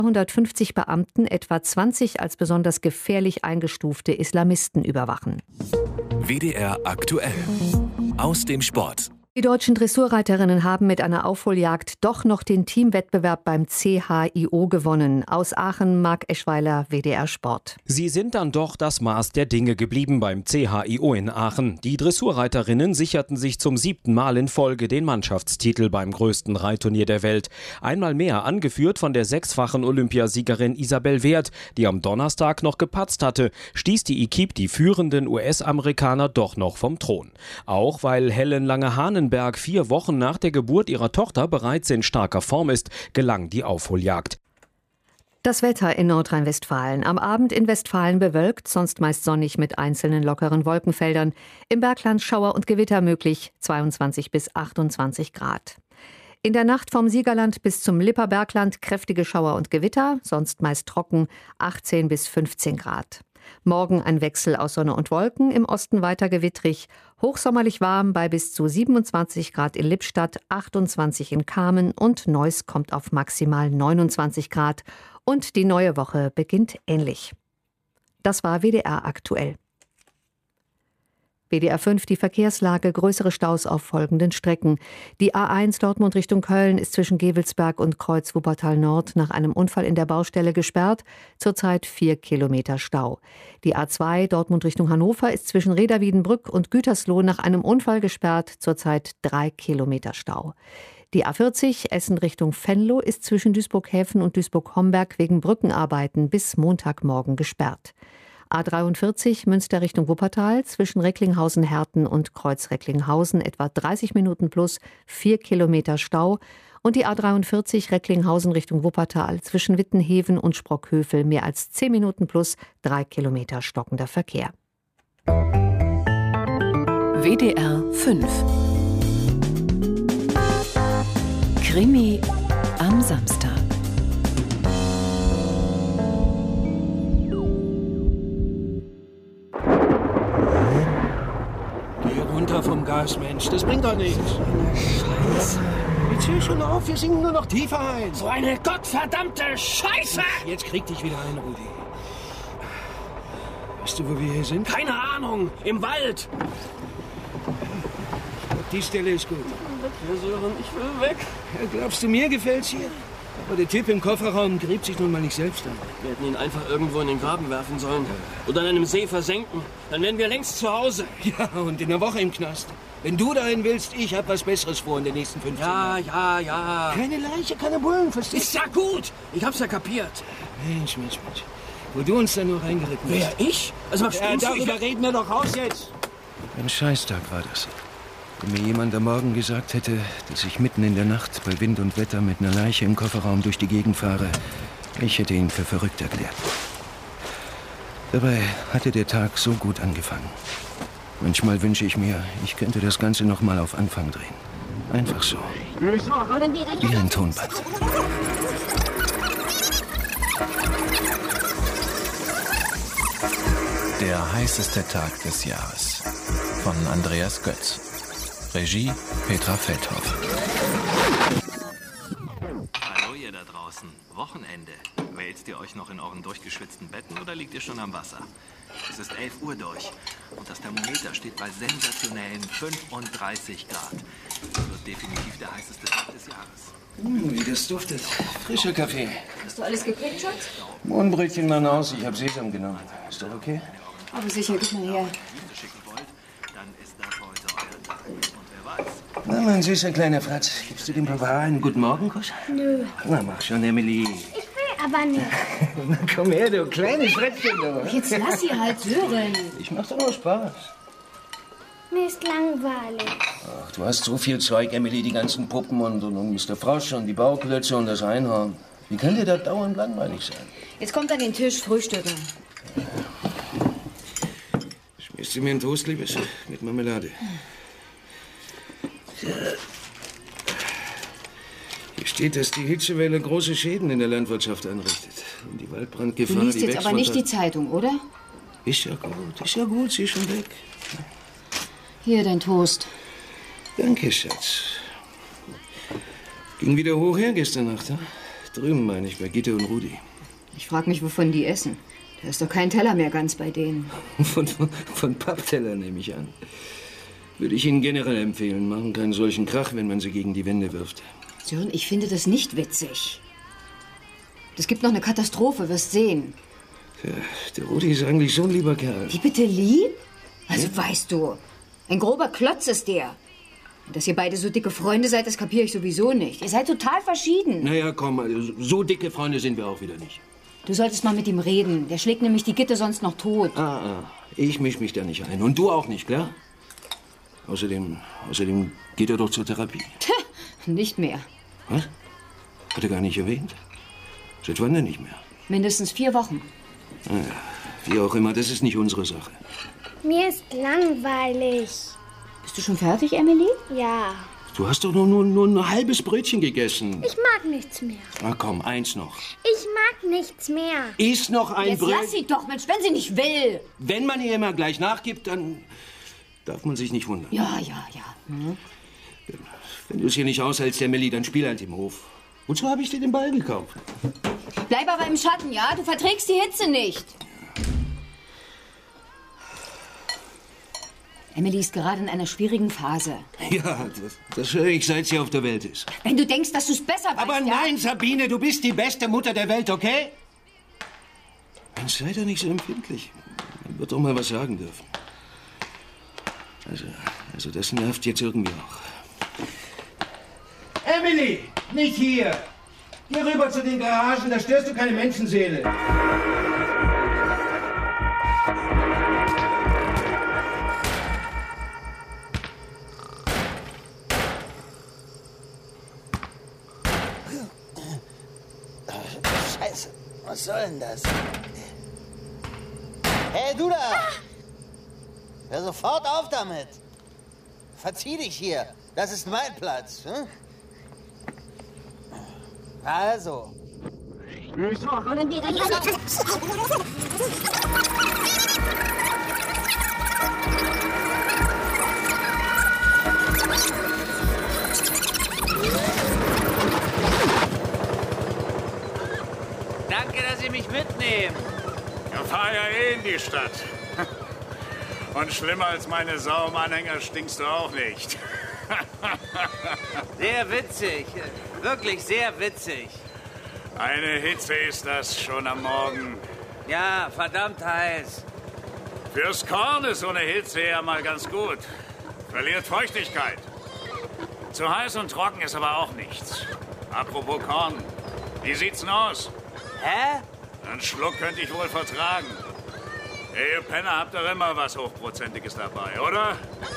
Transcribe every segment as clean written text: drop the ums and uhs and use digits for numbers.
150 Beamten etwa 20 als besonders gefährlich eingestufte Islamisten überwachen. WDR aktuell. Aus dem Sport. Die deutschen Dressurreiterinnen haben mit einer Aufholjagd doch noch den Teamwettbewerb beim CHIO gewonnen. Aus Aachen, Marc Eschweiler, WDR Sport. Sie sind dann doch das Maß der Dinge geblieben beim CHIO in Aachen. Die Dressurreiterinnen sicherten sich zum 7. Mal in Folge den Mannschaftstitel beim größten Reitturnier der Welt. Einmal mehr angeführt von der 6-fachen Olympiasiegerin Isabel Wert, die am Donnerstag noch gepatzt hatte, stieß die Equipe die führenden US-Amerikaner doch noch vom Thron. Auch weil Helen Lange-Hahnenberg 4 Wochen nach der Geburt ihrer Tochter bereits in starker Form ist, gelang die Aufholjagd. Das Wetter in Nordrhein-Westfalen. Am Abend in Westfalen bewölkt, sonst meist sonnig mit einzelnen lockeren Wolkenfeldern. Im Bergland Schauer und Gewitter möglich, 22 bis 28 Grad. In der Nacht vom Siegerland bis zum Lipper-Bergland kräftige Schauer und Gewitter, sonst meist trocken, 18 bis 15 Grad. Morgen ein Wechsel aus Sonne und Wolken, im Osten weiter gewittrig, hochsommerlich warm bei bis zu 27 Grad in Lippstadt, 28 in Kamen und Neuss kommt auf maximal 29 Grad. Und die neue Woche beginnt ähnlich. Das war WDR aktuell. WDR 5, die Verkehrslage, größere Staus auf folgenden Strecken. Die A1 Dortmund Richtung Köln ist zwischen Gevelsberg und Kreuz Wuppertal Nord nach einem Unfall in der Baustelle gesperrt. Zurzeit 4 Kilometer Stau. Die A2 Dortmund Richtung Hannover ist zwischen Reda-Wiedenbrück und Gütersloh nach einem Unfall gesperrt. Zurzeit 3 Kilometer Stau. Die A40 Essen Richtung Venlo ist zwischen Duisburg-Häfen und Duisburg-Homberg wegen Brückenarbeiten bis Montagmorgen gesperrt. A43 Münster Richtung Wuppertal zwischen Recklinghausen-Herten und Kreuz-Recklinghausen etwa 30 Minuten plus 4 Kilometer Stau. Und die A43 Recklinghausen Richtung Wuppertal zwischen Wittenheven und Sprockhövel mehr als 10 Minuten plus 3 Kilometer stockender Verkehr. WDR 5 Krimi am Samstag. Runter vom Gas, Mensch. Das bringt doch nichts. Scheiße. Jetzt hör schon auf, wir singen nur noch tiefer ein. So eine gottverdammte Scheiße! Jetzt krieg dich wieder ein, Rudi. Weißt du, wo wir hier sind? Keine Ahnung. Im Wald. Die Stelle ist gut. Sören, ich will weg. Ja, glaubst du, mir gefällt's hier? Aber der Typ im Kofferraum gräbt sich nun mal nicht selbst an. Wir hätten ihn einfach irgendwo in den Graben werfen sollen. Oder in einem See versenken. Dann wären wir längst zu Hause. Ja, und in einer Woche im Knast. Wenn du dahin willst, ich hab was Besseres vor in den nächsten 15 Jahren. Ja. Keine Leiche, keine Bullen, verstehst du? Ist ja gut. Ich hab's ja kapiert. Mensch. Wo du uns dann nur reingeritten hast. Wer, ich? Also was stimmst du? Darüber reden wir doch raus jetzt. Ein Scheißtag war das. Wenn mir jemand am Morgen gesagt hätte, dass ich mitten in der Nacht bei Wind und Wetter mit einer Leiche im Kofferraum durch die Gegend fahre, ich hätte ihn für verrückt erklärt. Dabei hatte der Tag so gut angefangen. Manchmal wünsche ich mir, ich könnte das Ganze noch mal auf Anfang drehen. Einfach so. Wie ein Tonband. Der heißeste Tag des Jahres. Von Andreas Götz. Regie Petra Feldhoff. Hallo ihr da draußen. Wochenende. Wälzt ihr euch noch in euren durchgeschwitzten Betten oder liegt ihr schon am Wasser? Es ist 11 Uhr durch und das Thermometer steht bei sensationellen 35 Grad. Das wird definitiv der heißeste Tag des Jahres. Wie das duftet. Frischer Kaffee. Hast du alles gekriegt, Schatz? Mohnbrötchen machen aus. Ich habe Sesam genommen. Ist doch okay? Aber sicher, gib mal her. Na, mein süßer kleiner Fratz, gibst du dem Papa einen guten Morgenkuss? Nö. Na, mach schon, Emily. Ich will aber nicht. Na, komm her, du kleines Frettchen, du. Jetzt lass sie halt, Sören. Ich mach doch nur Spaß. Mir ist langweilig. Ach, du hast so viel Zeug, Emily, die ganzen Puppen und Mr. Frosch und die Bauklötze und das Einhorn. Wie kann dir das dauernd langweilig sein? Jetzt kommt an den Tisch, frühstücken. Schmierst du mir einen Toast, Liebes? Mit Marmelade. Hier steht, dass die Hitzewelle große Schäden in der Landwirtschaft anrichtet. Und die Waldbrandgefahr, du liest jetzt aber nicht die Zeitung, oder? Ist ja gut, sie ist schon weg. Hier, dein Toast. Danke, Schatz. Ging wieder hoch her gestern Nacht, hm? Drüben meine ich, bei Gitte und Rudi. Ich frage mich, wovon die essen. Da ist doch kein Teller mehr ganz bei denen. Von Pappteller nehme ich an. Würde ich Ihnen generell empfehlen, machen keinen solchen Krach, wenn man sie gegen die Wände wirft. Sören, ich finde das nicht witzig. Es gibt noch eine Katastrophe, wirst sehen. Ja, der Rudi ist eigentlich so ein lieber Kerl. Wie bitte lieb? Also weißt du, ein grober Klotz ist der. Und dass ihr beide so dicke Freunde seid, das kapiere ich sowieso nicht. Ihr seid total verschieden. Naja, komm, also so dicke Freunde sind wir auch wieder nicht. Du solltest mal mit ihm reden. Der schlägt nämlich die Gitte sonst noch tot. Ich misch mich da nicht ein. Und du auch nicht, klar? Außerdem geht er doch zur Therapie. Nicht mehr. Was? Hat er gar nicht erwähnt. Seit wann denn nicht mehr? Mindestens 4 Wochen. Naja, wie auch immer, das ist nicht unsere Sache. Mir ist langweilig. Bist du schon fertig, Emily? Ja. Du hast doch nur ein halbes Brötchen gegessen. Ich mag nichts mehr. Na komm, eins noch. Ich mag nichts mehr. Iss noch ein Brötchen. Jetzt lass sie doch, Mensch, wenn sie nicht will. Wenn man ihr immer gleich nachgibt, dann darf man sich nicht wundern. Ja. Hm? Wenn du es hier nicht aushältst, Emily, dann spiel halt im Hof. Wozu habe ich dir den Ball gekauft? Bleib aber im Schatten, ja? Du verträgst die Hitze nicht. Emily ist gerade in einer schwierigen Phase. Ja, das höre ich, seit sie auf der Welt ist. Wenn du denkst, dass du es besser weißt, aber nein, ja? Sabine, du bist die beste Mutter der Welt, okay? Dann sei doch nicht so empfindlich. Man wird doch mal was sagen dürfen. Also das nervt jetzt irgendwie auch. Emily, nicht hier. Geh rüber zu den Garagen, da störst du keine Menschenseele. Scheiße, was soll denn das? Hey, du da! Hör sofort auf damit! Verzieh dich hier, das ist mein Platz. Hm? Also. Danke, dass Sie mich mitnehmen. Ich fahre ja eh in die Stadt. Und schlimmer als meine Sau im Anhänger stinkst du auch nicht. Sehr witzig. Wirklich sehr witzig. Eine Hitze ist das schon am Morgen. Ja, verdammt heiß. Fürs Korn ist so eine Hitze ja mal ganz gut. Verliert Feuchtigkeit. Zu heiß und trocken ist aber auch nichts. Apropos Korn, wie sieht's denn aus? Hä? Einen Schluck könnte ich wohl vertragen. Ihr Penner habt doch immer was Hochprozentiges dabei, oder?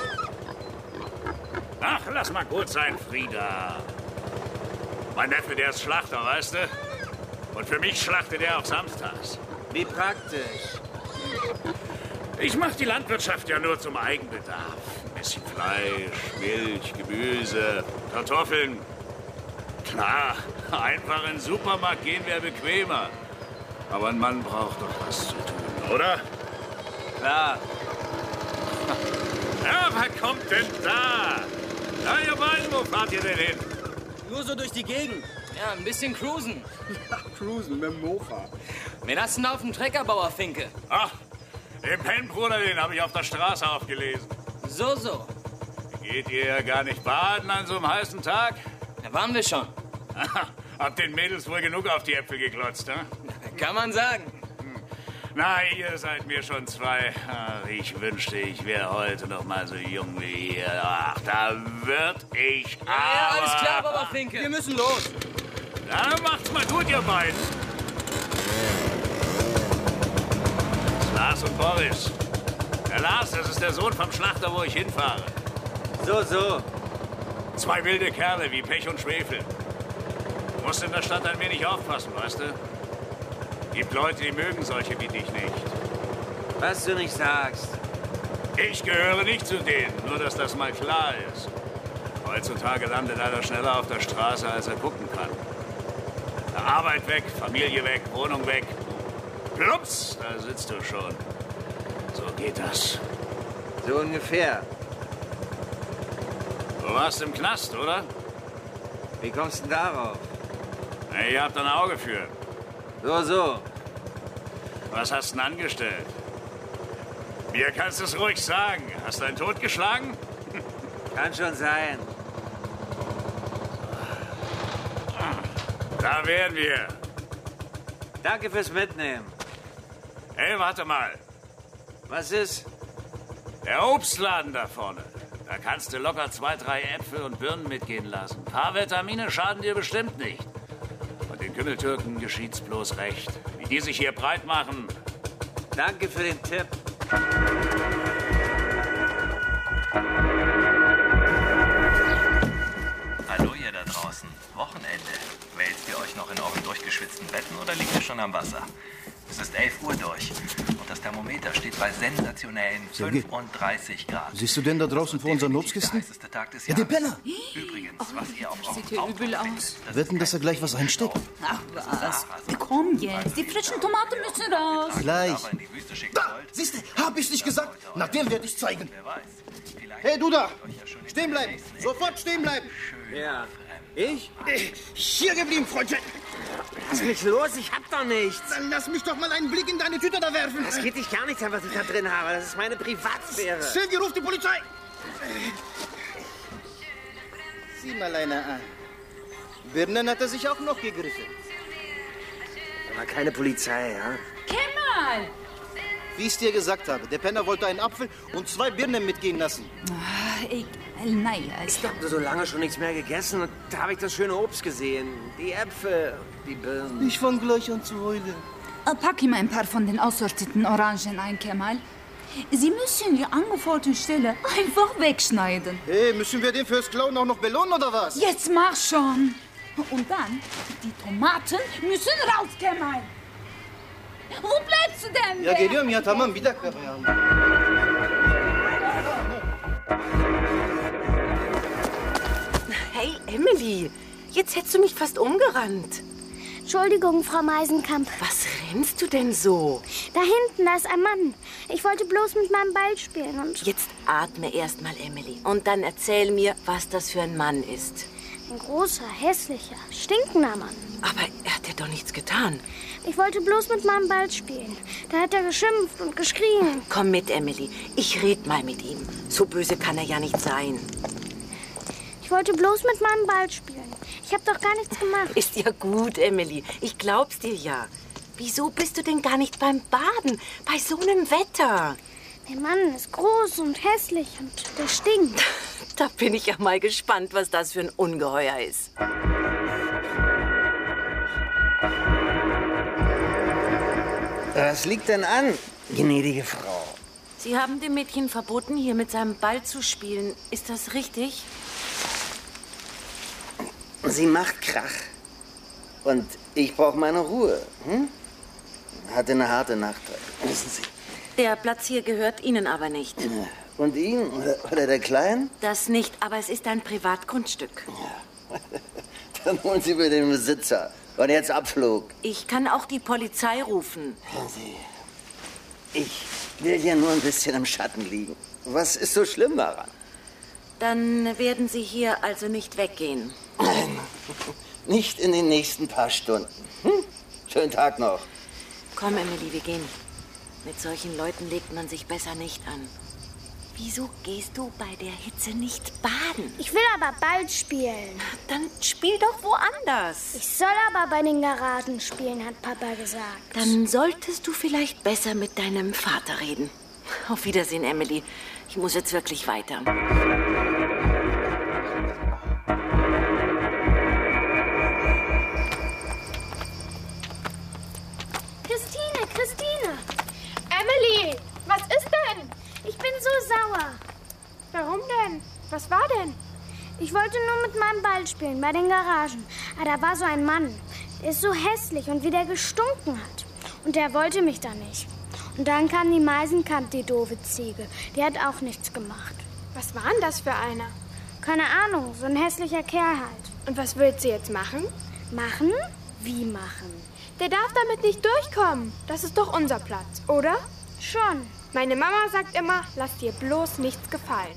Ach, lass mal gut sein, Frieda. Mein Neffe, der ist Schlachter, weißt du? Und für mich schlachtet er auch samstags. Wie praktisch. Ich mach die Landwirtschaft ja nur zum Eigenbedarf. Ein bisschen Fleisch, Milch, Gemüse, Kartoffeln. Klar, einfach in den Supermarkt gehen wäre bequemer. Aber ein Mann braucht doch was zu tun, oder? Klar. Ja, wer kommt denn da? Na, ihr beiden, wo fahrt ihr denn hin? Nur so durch die Gegend. Ja, ein bisschen cruisen. Ja, cruisen mit dem Mofa. Wen hast du denn auf dem Treckerbauer, Finke? Ach, den Pennbruder, den habe ich auf der Straße aufgelesen. So. Geht ihr ja gar nicht baden an so einem heißen Tag? Da waren wir schon. Habt den Mädels wohl genug auf die Äpfel geklotzt, ne? Kann man sagen. Na, ihr seid mir schon zwei. Ach, ich wünschte, ich wäre heute noch mal so jung wie ihr. Ach, da würd ich aber... Ja, alles klar, Baba Finke. Wir müssen los. Dann macht's mal gut, ihr beiden. Das ist Lars und Boris. Der Lars, das ist der Sohn vom Schlachter, wo ich hinfahre. So. Zwei wilde Kerle wie Pech und Schwefel. Du musst in der Stadt ein wenig aufpassen, weißt du? Gibt Leute, die mögen solche wie dich nicht. Was du nicht sagst. Ich gehöre nicht zu denen, nur dass das mal klar ist. Heutzutage landet einer schneller auf der Straße, als er gucken kann. Arbeit weg, Familie weg, Wohnung weg. Plups, da sitzt du schon. So geht das. So ungefähr. Du warst im Knast, oder? Wie kommst du denn darauf? Ihr habt ein Auge für. So. Was hast du denn angestellt? Mir kannst du es ruhig sagen. Hast du einen totgeschlagen? Kann schon sein. Da wären wir. Danke fürs Mitnehmen. Hey, warte mal. Was ist? Der Obstladen da vorne. Da kannst du locker 2, 3 Äpfel und Birnen mitgehen lassen. Ein paar Vitamine schaden dir bestimmt nicht. Und den Kümmeltürken geschieht's bloß recht. Wie die sich hier breit machen. Danke für den Tipp. Hallo ihr da draußen. Wochenende. Wälzt ihr euch noch in euren durchgeschwitzten Betten oder liegt ihr schon am Wasser? Es ist 11 Uhr durch und das Thermometer steht bei sensationellen 35 Grad. Siehst du denn da draußen vor unseren Obstkisten? Ja, die Penner! Übrigens, was ihr auf Sieht hier übel aus. Wetten, dass er gleich was einsteckt? Ach was. Komm jetzt, die frischen Tomaten müssen raus. Gleich. Da, siehst du, hab ich nicht gesagt? Na, dem werde ich zeigen. Hey, du da! Stehen bleiben! Sofort stehen bleiben! Ja. Ich? Hier geblieben, Freundchen! Was ist los? Ich hab doch nichts. Dann lass mich doch mal einen Blick in deine Tüte da werfen. Das geht dich gar nichts an, was ich da drin habe. Das ist meine Privatsphäre. Silvio, ruf die Polizei! Sieh mal einer an. Birnen hat er sich auch noch gegriffen. Aber keine Polizei, ja? Kemal! Wie ich es dir gesagt habe, der Penner wollte einen Apfel und 2 Birnen mitgehen lassen. Ich habe so lange schon nichts mehr gegessen und da habe ich das schöne Obst gesehen. Die Äpfel, die Birnen. Ich fang gleich an zu heulen. Pack ihm ein paar von den aussortierten Orangen ein, Kemal. Sie müssen die angeforderte Stelle einfach wegschneiden. Hey, müssen wir den fürs Klauen auch noch belohnen, oder was? Jetzt mach schon. Und dann, die Tomaten müssen raus, Kemal. Wo bleibst du denn? Ya geliyorum ya, tamam, bir dakika. Hey, Emily, jetzt hättest du mich fast umgerannt. Entschuldigung, Frau Meisenkamp. Was rennst du denn so? Da hinten, da ist ein Mann. Ich wollte bloß mit meinem Ball spielen und... Jetzt atme erst mal, Emily. Und dann erzähl mir, was das für ein Mann ist. Ein großer, hässlicher, stinkender Mann. Aber er hat dir doch nichts getan. Ich wollte bloß mit meinem Ball spielen. Da hat er geschimpft und geschrien. Komm mit, Emily. Ich red mal mit ihm. So böse kann er ja nicht sein. Ich wollte bloß mit meinem Ball spielen. Ich habe doch gar nichts gemacht. Ist ja gut, Emily. Ich glaub's dir ja. Wieso bist du denn gar nicht beim Baden? Bei so einem Wetter? Der Mann ist groß und hässlich und der stinkt. Da bin ich ja mal gespannt, was das für ein Ungeheuer ist. Was liegt denn an, gnädige Frau? Sie haben dem Mädchen verboten, hier mit seinem Ball zu spielen. Ist das richtig? Sie macht Krach. Und ich brauche meine Ruhe. Hatte eine harte Nacht, wissen Sie. Der Platz hier gehört Ihnen aber nicht. Und Ihnen? Oder der Kleinen? Das nicht, aber es ist ein Privatgrundstück. Ja. Dann holen Sie mir den Besitzer. Und jetzt Abflug. Ich kann auch die Polizei rufen. Hören Sie, ich will hier nur ein bisschen im Schatten liegen. Was ist so schlimm daran? Dann werden Sie hier also nicht weggehen. Nein, nicht in den nächsten paar Stunden. Schönen Tag noch. Komm, Emily, wir gehen. Mit solchen Leuten legt man sich besser nicht an. Wieso gehst du bei der Hitze nicht baden? Ich will aber Ball spielen. Dann spiel doch woanders. Ich soll aber bei den Garagen spielen, hat Papa gesagt. Dann solltest du vielleicht besser mit deinem Vater reden. Auf Wiedersehen, Emily. Ich muss jetzt wirklich weiter. Christine! Emily, was ist denn? Ich bin so sauer. Warum denn? Was war denn? Ich wollte nur mit meinem Ball spielen, bei den Garagen. Aber da war so ein Mann. Der ist so hässlich und wie der gestunken hat. Und der wollte mich da nicht. Und dann kam die Meisenkamp, die doofe Ziege. Die hat auch nichts gemacht. Was war denn das für einer? Keine Ahnung, so ein hässlicher Kerl halt. Und was will sie jetzt machen? Machen? Wie machen? Der darf damit nicht durchkommen. Das ist doch unser Platz, oder? Schon. Meine Mama sagt immer, lass dir bloß nichts gefallen.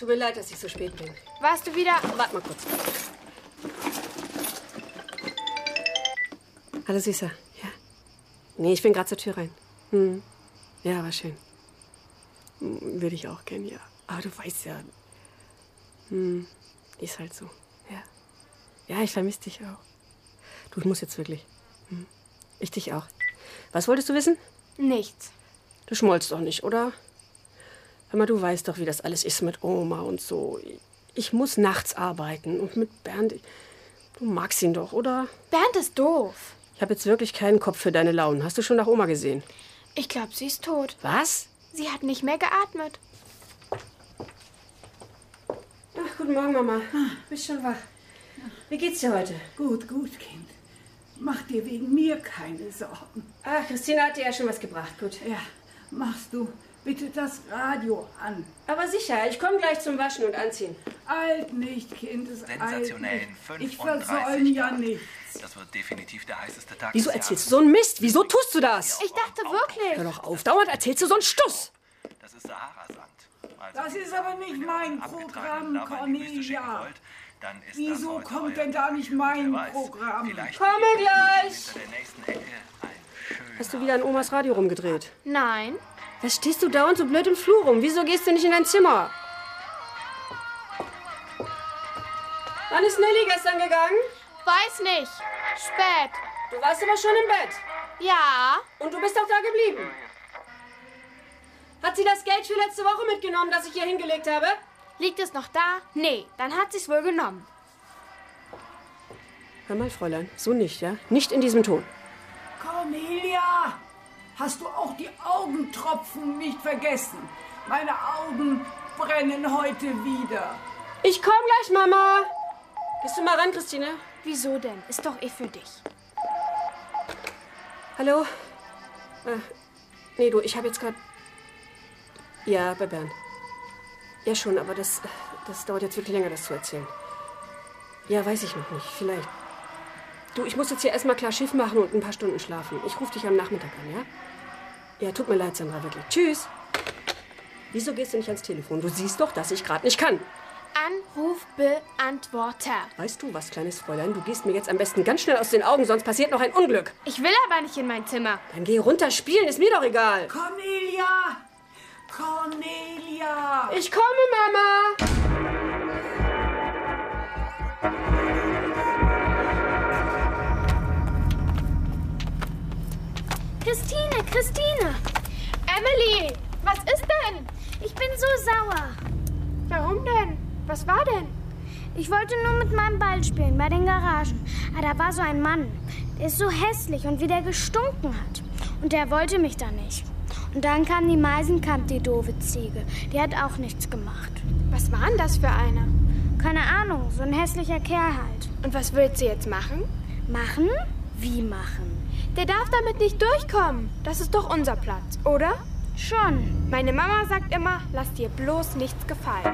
Tut mir leid, dass ich so spät bin. Warst du wieder... Warte mal kurz. Hallo, Süßer. Ja? Nee, ich bin gerade zur Tür rein. Ja, war schön. Würde ich auch gern, ja. Aber du weißt ja... Ist halt so. Ja, ich vermisse dich auch. Du, ich muss jetzt wirklich. Ich dich auch. Was wolltest du wissen? Nichts. Du schmollst doch nicht, oder? Hör mal, du weißt doch, wie das alles ist mit Oma und so. Ich muss nachts arbeiten und mit Bernd... Du magst ihn doch, oder? Bernd ist doof. Ich habe jetzt wirklich keinen Kopf für deine Launen. Hast du schon nach Oma gesehen? Ich glaube, sie ist tot. Was? Sie hat nicht mehr geatmet. Ach, guten Morgen, Mama. Bist schon wach. Wie geht's dir heute? Gut, Kind. Mach dir wegen mir keine Sorgen. Ach, Christina hat dir ja schon was gebracht. Gut. Ja, machst du bitte das Radio an. Aber sicher, ich komme gleich zum Waschen und Anziehen. Alt nicht, Kind, ist Sensationellen alt. Ich versäume ja nichts. Das wird definitiv der heißeste Tag Wieso des erzählst du so einen Mist? Wieso tust du das? Ich dachte wirklich. Hör doch auf, dauernd erzählst du so einen Stuss. Das ist Sahara-Sand. Also Das ist aber nicht mein Programm, Cornelia. Wieso kommt denn da nicht mein Programm? Komme gleich! Hast du wieder an Omas Radio rumgedreht? Nein. Was stehst du dauernd so blöd im Flur rum? Wieso gehst du nicht in dein Zimmer? Wann ist Nelly gestern gegangen? Weiß nicht. Spät. Du warst aber schon im Bett. Ja. Und du bist doch da geblieben. Hat sie das Geld für letzte Woche mitgenommen, das ich hier hingelegt habe? Liegt es noch da? Nee, dann hat sie es wohl genommen. Hör mal, Fräulein, so nicht, ja? Nicht in diesem Ton. Cornelia, hast du auch die Augentropfen nicht vergessen? Meine Augen brennen heute wieder. Ich komm gleich, Mama. Gehst du mal ran, Christine? Wieso denn? Ist doch eh für dich. Hallo? Nee, du, ich habe jetzt gerade... Ja, bei Bernd. Ja, schon, aber das dauert jetzt wirklich länger, das zu erzählen. Ja, weiß ich noch nicht. Vielleicht. Du, ich muss jetzt hier erstmal klar Schiff machen und ein paar Stunden schlafen. Ich rufe dich am Nachmittag an, ja? Ja, tut mir leid, Sandra, wirklich. Tschüss. Wieso gehst du nicht ans Telefon? Du siehst doch, dass ich gerade nicht kann. Anrufbeantworter. Weißt du was, kleines Fräulein? Du gehst mir jetzt am besten ganz schnell aus den Augen, sonst passiert noch ein Unglück. Ich will aber nicht in mein Zimmer. Dann geh runter spielen, ist mir doch egal. Cornelia! Cornelia! Ich komme, Mama! Christine! Emily, was ist denn? Ich bin so sauer. Warum denn? Was war denn? Ich wollte nur mit meinem Ball spielen bei den Garagen. Aber da war so ein Mann. Der ist so hässlich und wie der gestunken hat. Und der wollte mich da nicht. Und dann kam die Meisenkamp, die doofe Ziege. Die hat auch nichts gemacht. Was war denn das für einer? Keine Ahnung, so ein hässlicher Kerl halt. Und was willst du jetzt machen? Machen? Wie machen? Der darf damit nicht durchkommen. Das ist doch unser Platz, oder? Schon. Meine Mama sagt immer, lass dir bloß nichts gefallen.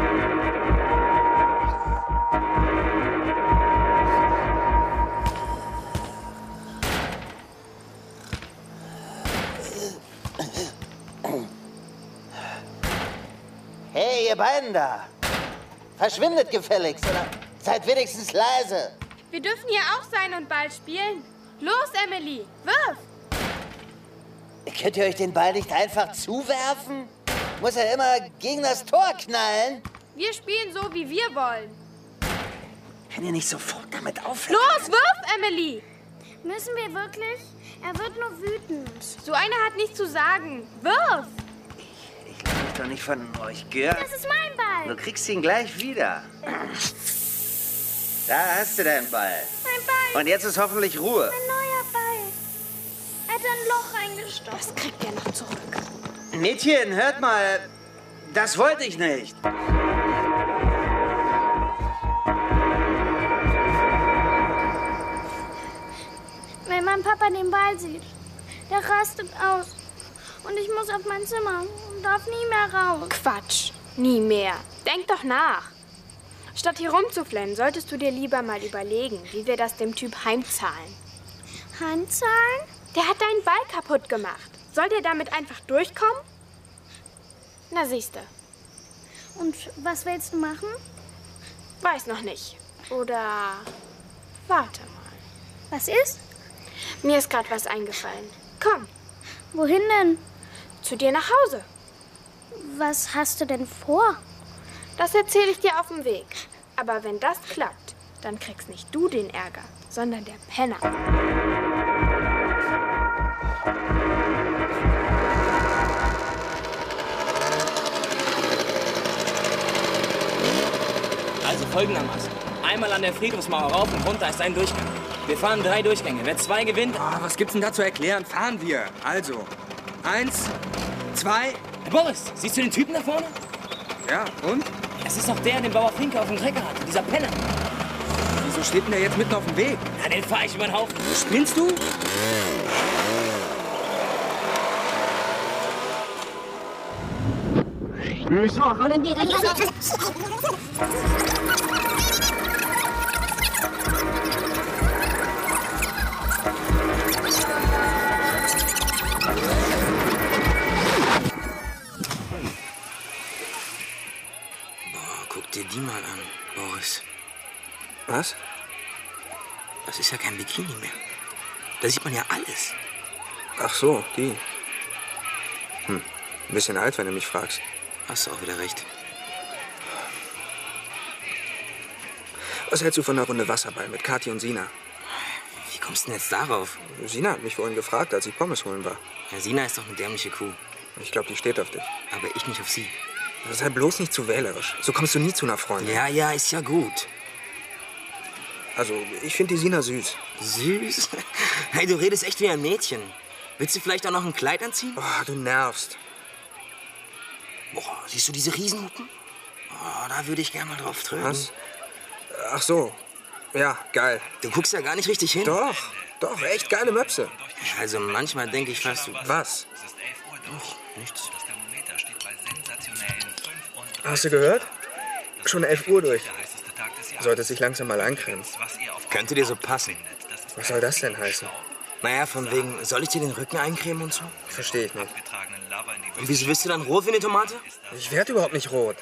Hey, ihr beiden da. Verschwindet gefälligst oder seid wenigstens leise. Wir dürfen hier auch sein und Ball spielen. Los, Emily, wirf! Könnt ihr euch den Ball nicht einfach zuwerfen? Muss er immer gegen das Tor knallen? Wir spielen so, wie wir wollen. Kann ihr nicht sofort damit aufhören? Los, wirf, Emily! Müssen wir wirklich? Er wird nur wütend. So einer hat nichts zu sagen. Wirf! Ich lasse mich doch nicht von euch, Gör. Das ist mein Ball. Du kriegst ihn gleich wieder. Da hast du deinen Ball. Mein Ball. Und jetzt ist hoffentlich Ruhe. Ein neuer Ball. Er hat ein Loch eingestopft. Das kriegt er noch zurück. Mädchen, hört mal. Das wollte ich nicht. Wenn mein Papa den Ball sieht, der rastet aus. Und ich muss auf mein Zimmer und darf nie mehr raus. Quatsch, nie mehr. Denk doch nach. Statt hier rumzuflennen, solltest du dir lieber mal überlegen, wie wir das dem Typ heimzahlen. Heimzahlen? Der hat deinen Ball kaputt gemacht. Soll der damit einfach durchkommen? Na siehste. Und was willst du machen? Weiß noch nicht. Oder warte mal. Was ist? Mir ist gerade was eingefallen. Komm. Wohin denn? Zu dir nach Hause. Was hast du denn vor? Das erzähle ich dir auf dem Weg. Aber wenn das klappt, dann kriegst nicht du den Ärger, sondern der Penner. Also folgendermaßen. Einmal an der Friedhofsmauer rauf und runter ist ein Durchgang. Wir fahren 3 Durchgänge. Wer 2 gewinnt... Oh, was gibt's denn da zu erklären? Fahren wir. Also, 1, 2... Herr Boris, siehst du den Typen da vorne? Ja, und? Das ist doch der, den Bauer Finke auf dem Trecker hatte, dieser Penner. Wieso steht denn der jetzt mitten auf dem Weg? Ja, den fahr ich über den Haufen. Spinnst du? Guck dir die mal an, Boris. Was? Das ist ja kein Bikini mehr. Da sieht man ja alles. Ach so, die. Ein bisschen alt, wenn du mich fragst. Hast du auch wieder recht. Was hältst du von einer Runde Wasserball mit Kathi und Sina? Wie kommst du denn jetzt darauf? Sina hat mich vorhin gefragt, als ich Pommes holen war. Ja, Sina ist doch eine dämliche Kuh. Ich glaube, die steht auf dich. Aber ich nicht auf sie. Sei bloß nicht zu wählerisch. So kommst du nie zu einer Freundin. Ja, ist ja gut. Also, ich finde die Sina süß. Süß? Hey, du redest echt wie ein Mädchen. Willst du vielleicht auch noch ein Kleid anziehen? Oh, du nervst. Boah, siehst du diese Riesenhupen? Oh, da würde ich gerne mal drauf drücken. Was? Ach so. Ja, geil. Du guckst ja gar nicht richtig hin. Doch, echt geile Möpse. Also manchmal denke ich fast, du... Was? Nichts. Hast du gehört? Schon 11 Uhr durch. Sollte sich langsam mal eincremen. Könnte dir so passen. Was soll das denn heißen? Naja, von wegen, soll ich dir den Rücken eincremen und so? Verstehe ich nicht. Und wieso bist du dann rot wie eine Tomate? Ich werde überhaupt nicht rot.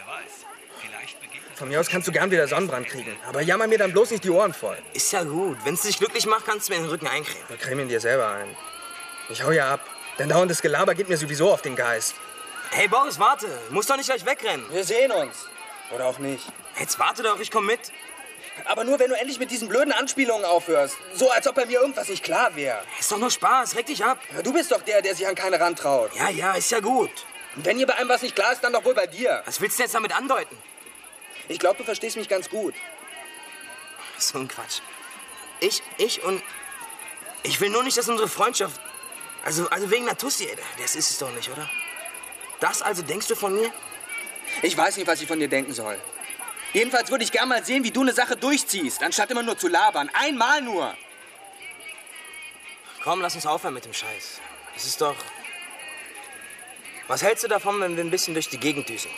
Von mir aus kannst du gern wieder Sonnenbrand kriegen. Aber jammer mir dann bloß nicht die Ohren voll. Ist ja gut. Wenn es dich glücklich macht, kannst du mir den Rücken eincremen. Wir cremen ihn dir selber ein. Ich hau ja ab. Denn dauerndes Gelaber geht mir sowieso auf den Geist. Hey Boris, warte. Du musst doch nicht gleich wegrennen. Wir sehen uns. Oder auch nicht. Jetzt warte doch, ich komm mit. Aber nur, wenn du endlich mit diesen blöden Anspielungen aufhörst. So, als ob bei mir irgendwas nicht klar wäre. Ist doch nur Spaß. Reg dich ab. Du bist doch der sich an keine rantraut. Ja, ist ja gut. Und wenn hier bei einem was nicht klar ist, dann doch wohl bei dir. Was willst du jetzt damit andeuten? Ich glaube, du verstehst mich ganz gut. So ein Quatsch. Ich will nur nicht, dass unsere Freundschaft... Also wegen einer Tussi, das ist es doch nicht, oder? Das also denkst du von mir? Ich weiß nicht, was ich von dir denken soll. Jedenfalls würde ich gern mal sehen, wie du eine Sache durchziehst, anstatt immer nur zu labern. Einmal nur. Komm, lass uns aufhören mit dem Scheiß. Das ist doch... Was hältst du davon, wenn wir ein bisschen durch die Gegend düsen?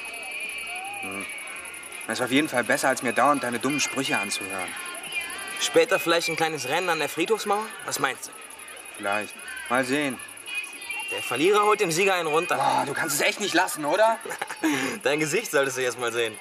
Das ist auf jeden Fall besser, als mir dauernd deine dummen Sprüche anzuhören. Später vielleicht ein kleines Rennen an der Friedhofsmauer? Was meinst du? Vielleicht. Mal sehen. Der Verlierer holt dem Sieger einen runter. Oh, du kannst es echt nicht lassen, oder? Dein Gesicht solltest du erst mal sehen.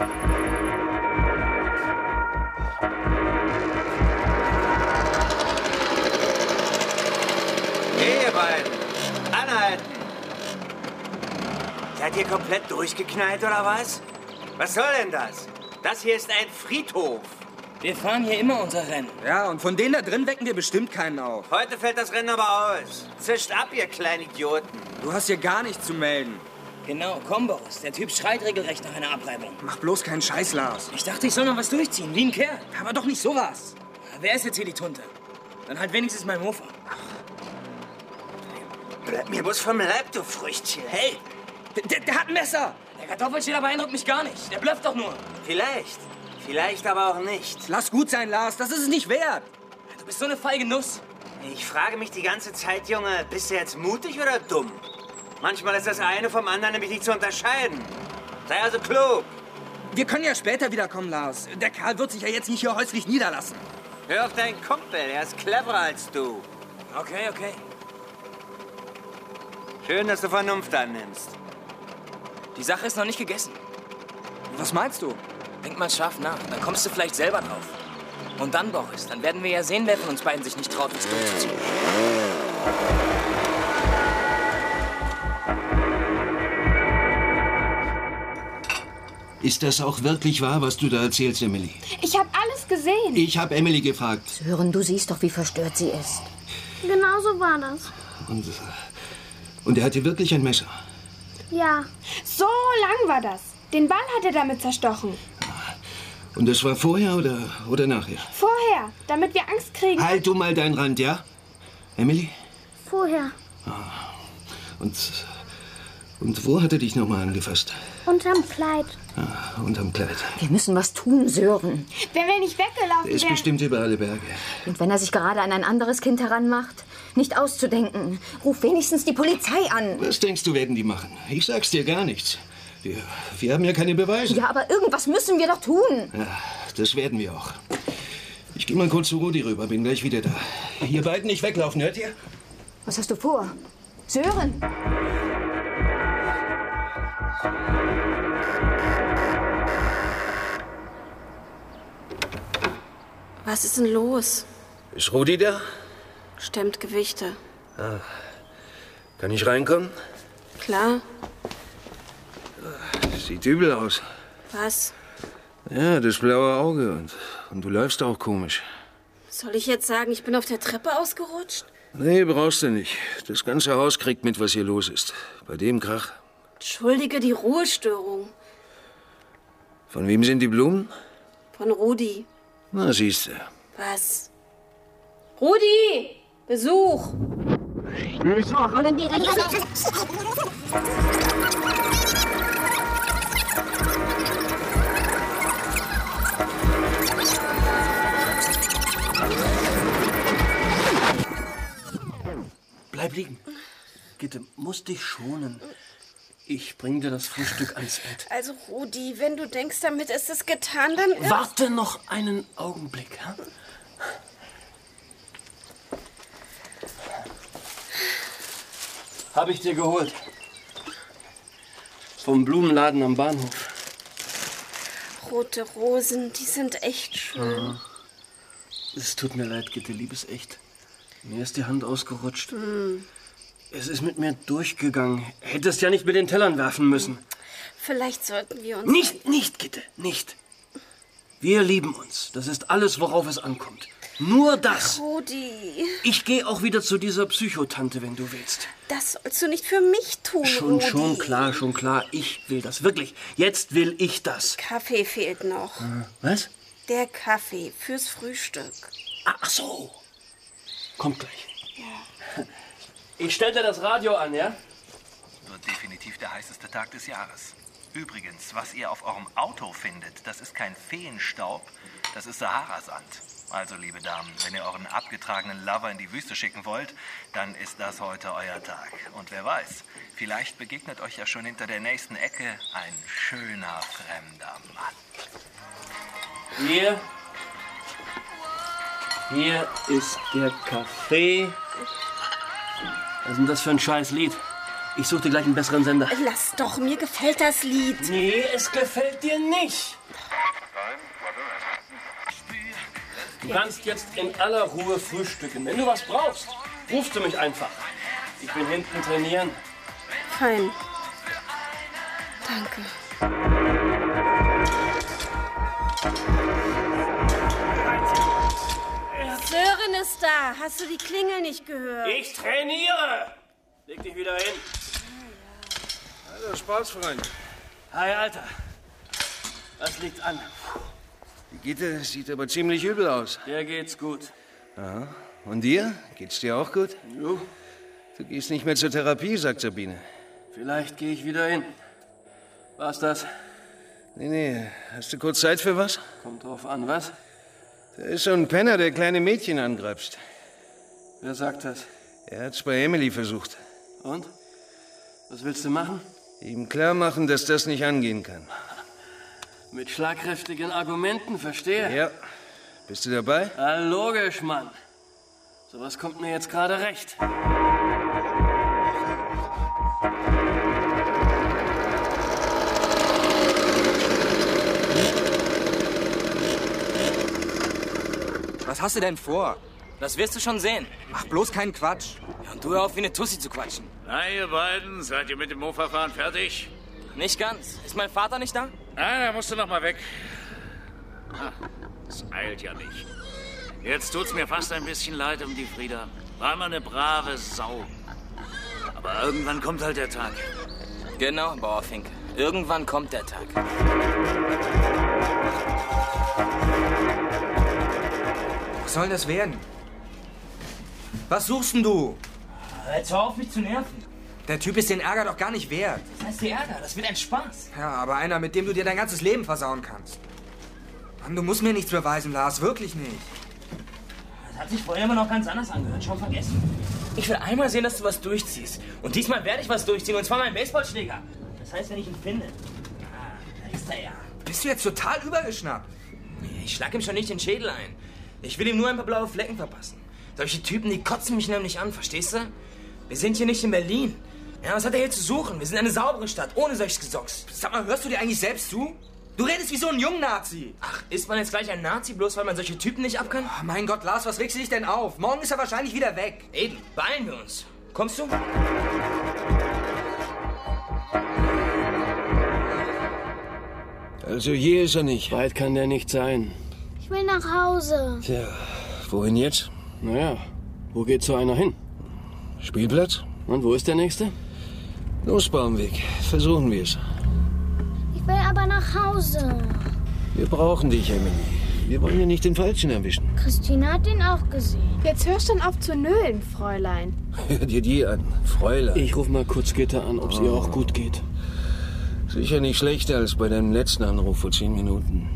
Hey, ihr beiden. Anhalten. Seid ihr komplett durchgeknallt, oder was? Was soll denn das? Das hier ist ein Friedhof. Wir fahren hier immer unser Rennen. Ja, und von denen da drin wecken wir bestimmt keinen auf. Heute fällt das Rennen aber aus. Zischt ab, ihr kleinen Idioten. Du hast hier gar nichts zu melden. Genau, komm, Boris. Der Typ schreit regelrecht nach einer Abreibung. Mach bloß keinen Scheiß, Lars. Ich dachte, ich soll noch was durchziehen, wie ein Kerl. Aber doch nicht sowas. Wer ist jetzt hier die Tunte? Dann halt wenigstens mein Mofa. Bleib mir bloß vom Leib, du Früchtchen. Hey, der hat ein Messer. Der Kartoffelschäler beeindruckt mich gar nicht. Der blöfft doch nur. Vielleicht aber auch nicht. Lass gut sein, Lars. Das ist es nicht wert. Du bist so eine feige Nuss. Ich frage mich die ganze Zeit, Junge, bist du jetzt mutig oder dumm? Manchmal ist das eine vom anderen nämlich nicht zu unterscheiden. Sei also klug. Wir können ja später wiederkommen, Lars. Der Kerl wird sich ja jetzt nicht hier häuslich niederlassen. Hör auf deinen Kumpel, er ist cleverer als du. Okay. Schön, dass du Vernunft annimmst. Die Sache ist noch nicht gegessen. Was meinst du? Denk mal scharf nach, dann kommst du vielleicht selber drauf. Und dann, Boris, dann werden wir ja sehen, wer von uns beiden sich nicht traut, uns durchzuziehen. Ist das auch wirklich wahr, was du da erzählst, Emily? Ich habe alles gesehen. Ich habe Emily gefragt. Sören, du siehst doch, wie verstört sie ist. Genau so war das. Und er hatte wirklich ein Messer? Ja. So lang war das. Den Ball hat er damit zerstochen. Und das war vorher oder nachher? Vorher, damit wir Angst kriegen. Halt du mal deinen Rand, ja? Emily? Vorher. Und wo hat er dich nochmal angefasst? Unterm Kleid. Unterm Kleid. Wir müssen was tun, Sören. Wenn wir nicht weggelaufen Er ist wären. bestimmt über alle Berge. Und wenn er sich gerade an ein anderes Kind heranmacht? Nicht auszudenken. Ruf wenigstens die Polizei an. Was denkst du, werden die machen? Ich sag's dir gar nichts. Wir haben ja keine Beweise. Ja, aber irgendwas müssen wir doch tun. Ja, das werden wir auch. Ich gehe mal kurz zu Rudi rüber, bin gleich wieder da. Ihr beiden nicht weglaufen, hört ihr? Was hast du vor? Sören! Was ist denn los? Ist Rudi da? Stemmt Gewichte. Kann ich reinkommen? Klar. Sieht übel aus. Was? Ja, das blaue Auge und du läufst auch komisch. Soll ich jetzt sagen, ich bin auf der Treppe ausgerutscht? Nee, brauchst du nicht. Das ganze Haus kriegt mit, was hier los ist. Bei dem Krach. Entschuldige die Ruhestörung. Von wem sind die Blumen? Von Rudi. Na, siehst du. Was? Rudi! Besuch! Bleib liegen. Gitte, musst dich schonen. Ich bring dir das Frühstück ans Bett. Also, Rudi, wenn du denkst, damit ist es getan, dann... Warte noch einen Augenblick. Ja? Hab ich dir geholt. Vom Blumenladen am Bahnhof. Rote Rosen, die sind echt schön. Es tut mir leid, Gitte, liebes echt. Mir ist die Hand ausgerutscht. Es ist mit mir durchgegangen. Hättest ja nicht mit den Tellern werfen müssen. Vielleicht sollten wir uns... Nicht, Gitte, nicht. Wir lieben uns. Das ist alles, worauf es ankommt. Nur das. Rudi. Ich gehe auch wieder zu dieser Psychotante, wenn du willst. Das sollst du nicht für mich tun, Rudi. Schon klar. Ich will das, wirklich. Jetzt will ich das. Kaffee fehlt noch. Was? Der Kaffee fürs Frühstück. Ach so. Kommt gleich. Ja. Ich stell dir das Radio an, ja? Wird definitiv der heißeste Tag des Jahres. Übrigens, was ihr auf eurem Auto findet, das ist kein Feenstaub, das ist Saharasand. Also, liebe Damen, wenn ihr euren abgetragenen Lover in die Wüste schicken wollt, dann ist das heute euer Tag. Und wer weiß, vielleicht begegnet euch ja schon hinter der nächsten Ecke ein schöner fremder Mann. Hier ist der Kaffee. Was ist denn das für ein scheiß Lied? Ich suche dir gleich einen besseren Sender. Lass doch, mir gefällt das Lied. Nee, es gefällt dir nicht. Du kannst jetzt in aller Ruhe frühstücken. Wenn du was brauchst, rufst du mich einfach. Ich bin hinten trainieren. Fein. Danke. Sören ist da. Hast du die Klingel nicht gehört? Ich trainiere. Leg dich wieder hin. Hallo, Sportsfreund. Hi, Alter. Was liegt an? Die Gitte sieht aber ziemlich übel aus. Der geht's gut. Aha. Und dir? Geht's dir auch gut? Jo. Du gehst nicht mehr zur Therapie, sagt Sabine. Vielleicht gehe ich wieder hin. War's das? Nee. Hast du kurz Zeit für was? Kommt drauf an, was? Da ist so ein Penner, der kleine Mädchen angrapscht. Wer sagt das? Er hat's bei Emily versucht. Und? Was willst du machen? Ihm klar machen, dass das nicht angehen kann. Mit schlagkräftigen Argumenten, verstehe. Ja. Bist du dabei? Ja, logisch, Mann. Sowas kommt mir jetzt gerade recht. was hast du denn vor? Das wirst du schon sehen. Mach bloß keinen Quatsch. Ja, und du hör auf, wie eine Tussi zu quatschen. Na, ihr beiden, seid ihr mit dem Mofa-Fahren fertig? Nicht ganz. Ist mein Vater nicht da? Ah, da musst du noch mal weg. Es eilt ja nicht. Jetzt tut's mir fast ein bisschen leid um die Frieda. War immer eine brave Sau. Aber irgendwann kommt halt der Tag. Genau, Bauer Fink. Irgendwann kommt der Tag. Was soll das werden? Was suchst denn du? Jetzt hör auf, mich zu nerven. Der Typ ist den Ärger doch gar nicht wert. Das heißt, der Ärger, das wird ein Spaß. Ja, aber einer, mit dem du dir dein ganzes Leben versauen kannst. Mann, du musst mir nichts beweisen, Lars. Wirklich nicht. Das hat sich vorher immer noch ganz anders angehört. Schon vergessen. Ich will einmal sehen, dass du was durchziehst. Und diesmal werde ich was durchziehen. Und zwar meinen Baseballschläger. Das heißt, wenn ich ihn finde. Da ist er ja. Bist du jetzt total übergeschnappt? Ich schlag ihm schon nicht den Schädel ein. Ich will ihm nur ein paar blaue Flecken verpassen. Solche Typen, die kotzen mich nämlich an, verstehst du? Wir sind hier nicht in Berlin. Ja, was hat er hier zu suchen? Wir sind eine saubere Stadt, ohne solches Gesocks. Sag mal, hörst du dir eigentlich selbst zu? Du redest wie so ein Jungnazi. Ach, ist man jetzt gleich ein Nazi, bloß weil man solche Typen nicht ab kann? Oh, mein Gott, Lars, was regst du dich denn auf? Morgen ist er wahrscheinlich wieder weg. Eben, beeilen wir uns. Kommst du? Also hier ist er nicht. Weit kann der nicht sein. Ich will nach Hause. Tja, wohin jetzt? Naja, wo geht so einer hin? Spielplatz? Und wo ist der nächste? Los, Baumweg. Versuchen wir es. Ich will aber nach Hause. Wir brauchen dich, Emily. Wir wollen ja nicht den Falschen erwischen. Christina hat ihn auch gesehen. Jetzt hörst du dann auf zu nölen, Fräulein. Hör dir die an, Fräulein. Ich ruf mal kurz Gitter an, ob es ihr auch gut geht. Sicher nicht schlechter als bei deinem letzten Anruf vor 10 Minuten.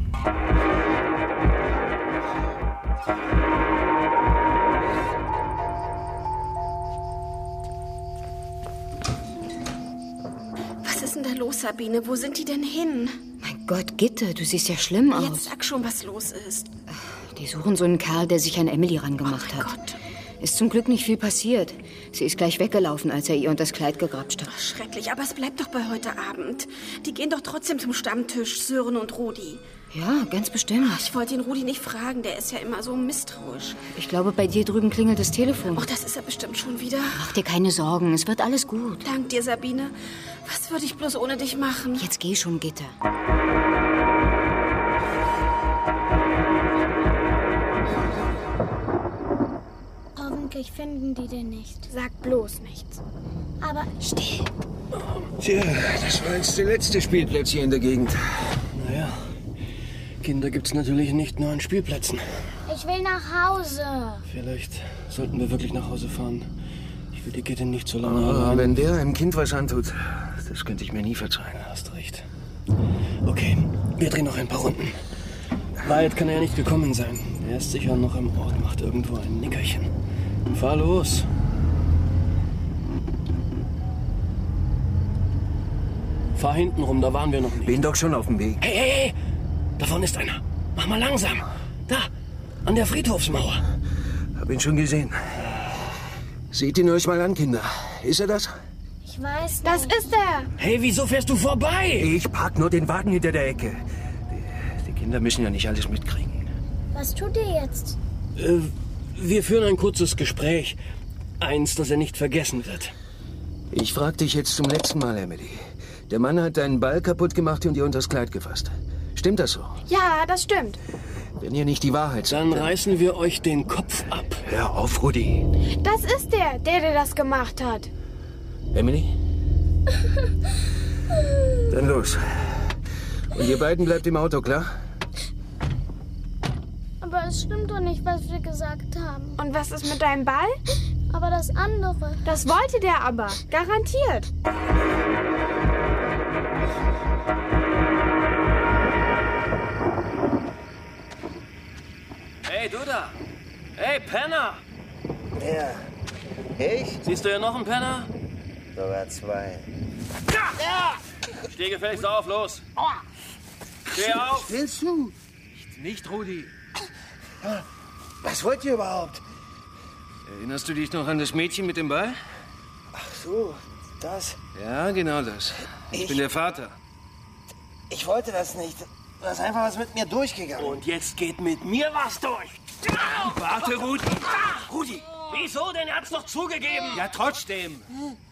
Was ist denn da los, Sabine? Wo sind die denn hin? Mein Gott, Gitte, du siehst ja schlimm aus. Jetzt sag schon, was los ist. Die suchen so einen Kerl, der sich an Emily rangemacht hat. Gott. Ist zum Glück nicht viel passiert. Sie ist gleich weggelaufen, als er ihr unter das Kleid gegrapscht hat. Ach, schrecklich, aber es bleibt doch bei heute Abend. Die gehen doch trotzdem zum Stammtisch, Sören und Rudi. Ja, ganz bestimmt. Ach, ich wollte den Rudi nicht fragen, der ist ja immer so misstrauisch. Ich glaube, bei dir drüben klingelt das Telefon. Oh, das ist er bestimmt schon wieder. Mach dir keine Sorgen, es wird alles gut. Dank dir, Sabine. Was würde ich bloß ohne dich machen? Jetzt geh schon, Gitte. Hoffentlich finden die den nicht. Sag bloß nichts. Aber still. Tja, das war jetzt der letzte Spielplatz hier in der Gegend. Naja, Kinder gibt's natürlich nicht nur an Spielplätzen. Ich will nach Hause. Vielleicht sollten wir wirklich nach Hause fahren. Ich will die Gitte nicht so lange allein. Wenn der einem Kind was antut, das könnte ich mir nie verzeihen. Hast recht. Okay, wir drehen noch ein paar Runden. Weit kann er ja nicht gekommen sein. Er ist sicher noch am Ort, macht irgendwo ein Nickerchen. Fahr los. Fahr hinten rum, da waren wir noch nicht. Bin doch schon auf dem Weg. Hey, hey, hey! Da vorne ist einer. Mach mal langsam. Da, an der Friedhofsmauer. Hab ihn schon gesehen. Seht ihn euch mal an, Kinder. Ist er das? Ich weiß nicht. Das ist er. Hey, wieso fährst du vorbei? Ich park nur den Wagen hinter der Ecke. Die Kinder müssen ja nicht alles mitkriegen. Was tut ihr jetzt? Wir führen ein kurzes Gespräch. Eins, das er nicht vergessen wird. Ich frag dich jetzt zum letzten Mal, Emily. Der Mann hat deinen Ball kaputt gemacht und dir unters Kleid gefasst. Stimmt das so? Ja, das stimmt. Wenn ihr nicht die Wahrheit sagt, dann reißen wir euch den Kopf ab. Hör auf, Rudi. Das ist der das gemacht hat. Emily? Dann los. Und ihr beiden bleibt im Auto, klar? Aber es stimmt doch nicht, was wir gesagt haben. Und was ist mit deinem Ball? Aber das andere. Das wollte der aber. Garantiert. Hey, du da! Hey, Penner! Ja. Ich? Siehst du hier noch einen Penner? Sogar 2. Ja! Steh gefälligst auf, los! Steh auf! Willst du? Nicht, Rudi. Was wollt ihr überhaupt? Erinnerst du dich noch an das Mädchen mit dem Ball? Ach so, das. Ja, genau das. Ich bin der Vater. Ich wollte das nicht. Da ist einfach was mit mir durchgegangen. Und jetzt geht mit mir was durch. Warte, Rudi. Rudi! Wieso denn? Er hat's doch zugegeben. Ja, trotzdem.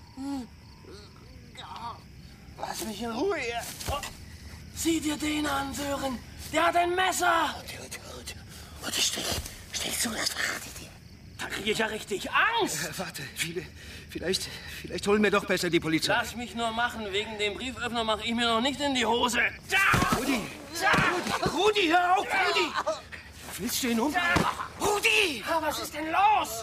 Lass mich in Ruhe hier. Sieh dir den an, Sören. Der hat ein Messer. Rudi, steh zu, das verrate ich dir. Da kriege ich ja richtig Angst. Warte, vielleicht holen wir doch besser die Polizei. Lass mich nur machen. Wegen dem Brieföffner mache ich mir noch nicht in die Hose. Rudi! Rudi, hör auf, Rudi! Willst du ihn umbringen? Rudi! Was ist denn los?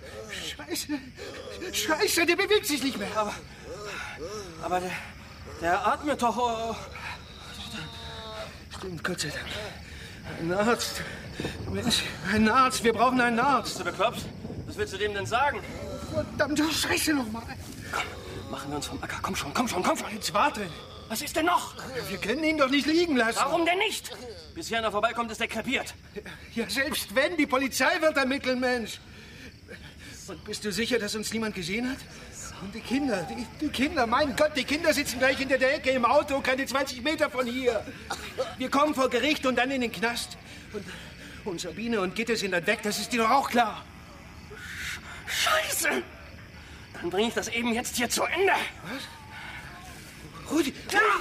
Scheiße, der bewegt sich nicht mehr. Aber der atmet doch. Stimmt, Gott sei Dank. Ein Arzt. Mensch, ein Arzt. Wir brauchen einen Arzt. Bist du bekloppt? Was willst du dem denn sagen? Verdammte Scheiße nochmal. Komm, machen wir uns vom Acker. Komm schon. Jetzt warte. Was ist denn noch? Wir können ihn doch nicht liegen lassen. Warum denn nicht? Bis hier einer vorbeikommt, ist er krepiert. Ja, selbst wenn. Die Polizei wird ermitteln, Mensch. Und bist du sicher, dass uns niemand gesehen hat? Und die Kinder, die Kinder, mein Gott, die Kinder sitzen gleich hinter der Ecke im Auto, keine 20 Meter von hier. Wir kommen vor Gericht und dann in den Knast. Und Sabine und Gitte sind dann weg, das ist dir doch auch klar. Scheiße! Dann bringe ich das eben jetzt hier zu Ende. Was? Rudi!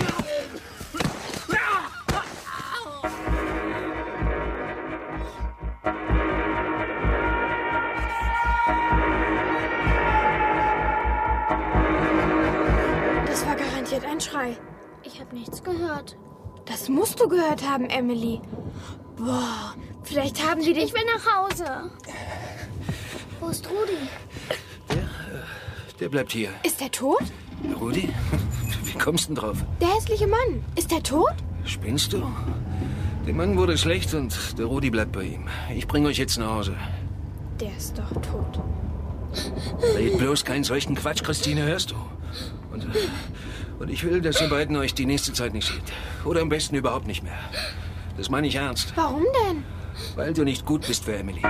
Das war garantiert ein Schrei. Ich habe nichts gehört. Das musst du gehört haben, Emily. Boah, vielleicht haben die dich... Ich will nach Hause. Wo ist Rudi? Der bleibt hier. Ist der tot? Rudi? Wie kommst du denn drauf? Der hässliche Mann. Ist der tot? Spinnst du? Der Mann wurde schlecht und der Rudi bleibt bei ihm. Ich bringe euch jetzt nach Hause. Der ist doch tot. Red bloß keinen solchen Quatsch, Christine, hörst du? Und ich will, dass ihr beiden euch die nächste Zeit nicht seht. Oder am besten überhaupt nicht mehr. Das meine ich ernst. Warum denn? Weil du nicht gut bist für Emily.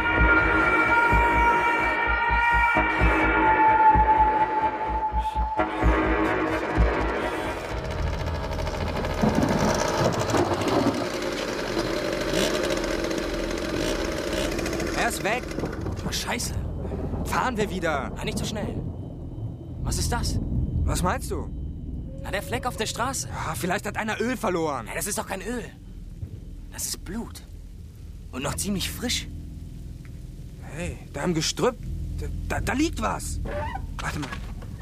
Er ist weg. Oh, Scheiße. Fahren wir wieder. Na, nicht so schnell. Was ist das? Was meinst du? Na, der Fleck auf der Straße. Ja, vielleicht hat einer Öl verloren. Ja, das ist doch kein Öl. Das ist Blut. Und noch ziemlich frisch. Hey, da im Gestrüpp, da liegt was. Warte mal.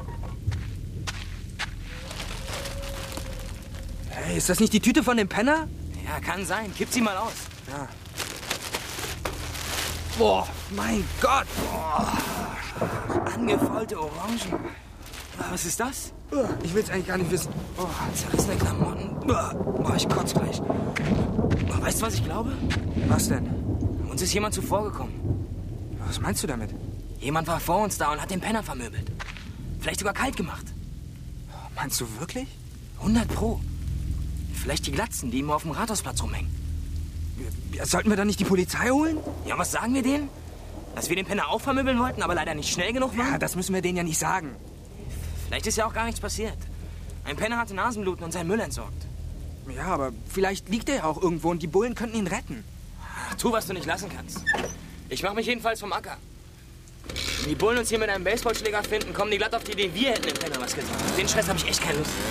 Hey, ist das nicht die Tüte von dem Penner? Ja, kann sein. Kipp sie mal aus. Ja. Boah, mein Gott. Boah. Angefaulte Orangen. Was ist das? Ich will's eigentlich gar nicht wissen. Oh, zerrissene Klamotten. Boah, ich kotze gleich. Weißt du, was ich glaube? Was denn? Uns ist jemand zuvorgekommen. Was meinst du damit? Jemand war vor uns da und hat den Penner vermöbelt. Vielleicht sogar kalt gemacht. Meinst du wirklich? 100 Pro. Vielleicht die Glatzen, die immer auf dem Rathausplatz rumhängen. Ja, sollten wir dann nicht die Polizei holen? Ja, was sagen wir denen? Dass wir den Penner auch vermöbeln wollten, aber leider nicht schnell genug waren? Ja, das müssen wir denen ja nicht sagen. Vielleicht ist ja auch gar nichts passiert. Ein Penner hatte Nasenbluten und seinen Müll entsorgt. Ja, aber vielleicht liegt er ja auch irgendwo und die Bullen könnten ihn retten. Tu, was du nicht lassen kannst. Ich mach mich jedenfalls vom Acker. Wenn die Bullen uns hier mit einem Baseballschläger finden, kommen die glatt auf die Idee, wir hätten dem Penner was getan. Auf den Stress habe ich echt keine Lust.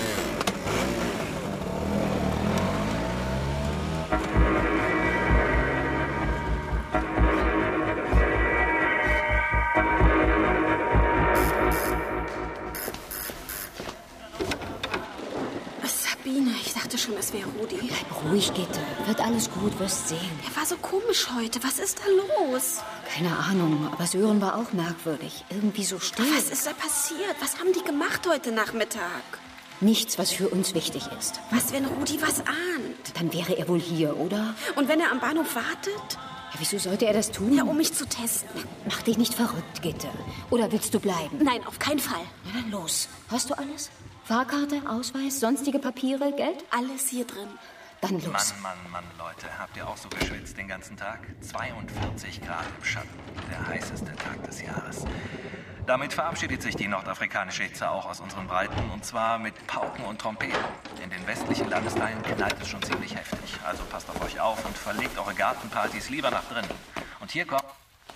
Ich dachte schon, es wäre Rudi. Bleib ruhig, Gitte. Wird alles gut, wirst sehen. Er war so komisch heute. Was ist da los? Keine Ahnung, aber Sören war auch merkwürdig. Irgendwie so still. Was ist da passiert? Was haben die gemacht heute Nachmittag? Nichts, was für uns wichtig ist. Was, wenn Rudi was ahnt? Dann wäre er wohl hier, oder? Und wenn er am Bahnhof wartet? Ja, wieso sollte er das tun? Ja, um mich zu testen. Mach dich nicht verrückt, Gitte. Oder willst du bleiben? Nein, auf keinen Fall. Na dann los. Hast du alles? Fahrkarte, Ausweis, sonstige Papiere, Geld? Alles hier drin. Dann los. Mann, Leute. Habt ihr auch so geschwitzt den ganzen Tag? 42 Grad im Schatten. Der heißeste Tag des Jahres. Damit verabschiedet sich die nordafrikanische Hitze auch aus unseren Breiten. Und zwar mit Pauken und Trompeten. In den westlichen Landesteilen knallt es schon ziemlich heftig. Also passt auf euch auf und verlegt eure Gartenpartys lieber nach drinnen. Und hier kommt...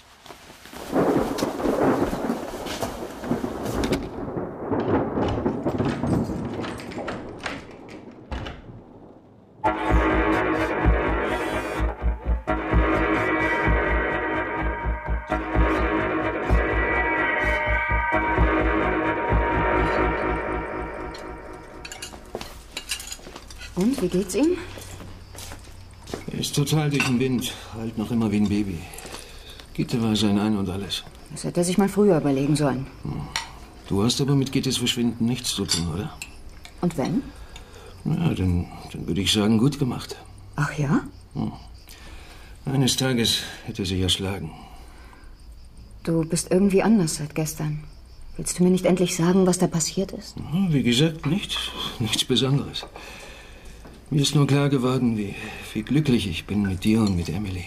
Und, wie geht's ihm? Er ist total durch den Wind, halt noch immer wie ein Baby. Gitte war sein Ein und Alles. Das hätte er sich mal früher überlegen sollen. Du hast aber mit Gittes Verschwinden nichts zu tun, oder? Und wenn? Na, dann würde ich sagen, gut gemacht. Ach ja? Eines Tages hätte er sich erschlagen. Du bist irgendwie anders seit gestern. Willst du mir nicht endlich sagen, was da passiert ist? Wie gesagt, nichts Besonderes. Mir ist nur klar geworden, wie glücklich ich bin mit dir und mit Emily.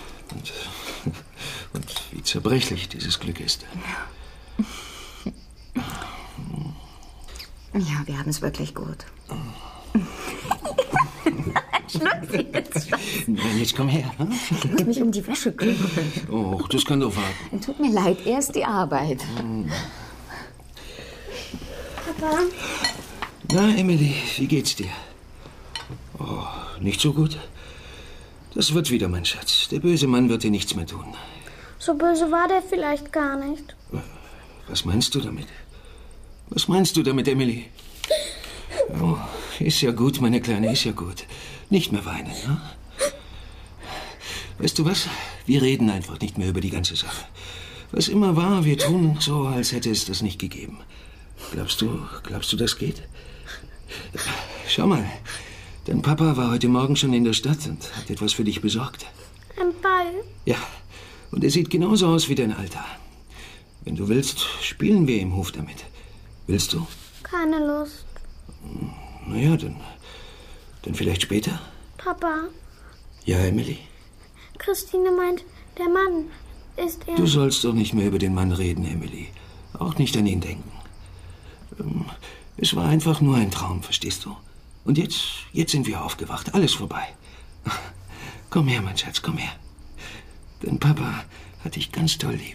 Und wie zerbrechlich dieses Glück ist. Ja, wir haben es wirklich gut. Schluck sie jetzt. Jetzt komm her. Ich muss mich um die Wäsche kümmern. Oh, das kann doch warten. Tut mir leid, erst die Arbeit. Papa? Na, Emily, wie geht's dir? Oh, nicht so gut? Das wird wieder, mein Schatz. Der böse Mann wird dir nichts mehr tun. So böse war der vielleicht gar nicht. Was meinst du damit? Was meinst du damit, Emily? Oh, ist ja gut, meine Kleine, ist ja gut. Nicht mehr weinen, ne? Weißt du was? Wir reden einfach nicht mehr über die ganze Sache. Was immer war, wir tun so, als hätte es das nicht gegeben. Glaubst du, das geht? Schau mal, dein Papa war heute Morgen schon in der Stadt und hat etwas für dich besorgt. Ein Ball? Ja, und er sieht genauso aus wie dein Alter. Wenn du willst, spielen wir im Hof damit. Willst du? Keine Lust. Naja, dann vielleicht später. Papa, Ja, Emily? Christine meint, der Mann ist er... Du sollst doch nicht mehr über den Mann reden, Emily. Auch nicht an ihn denken. Es war einfach nur ein Traum, verstehst du? Und jetzt sind wir aufgewacht. Alles vorbei. Komm her, mein Schatz, komm her. Dein Papa hat dich ganz toll lieb.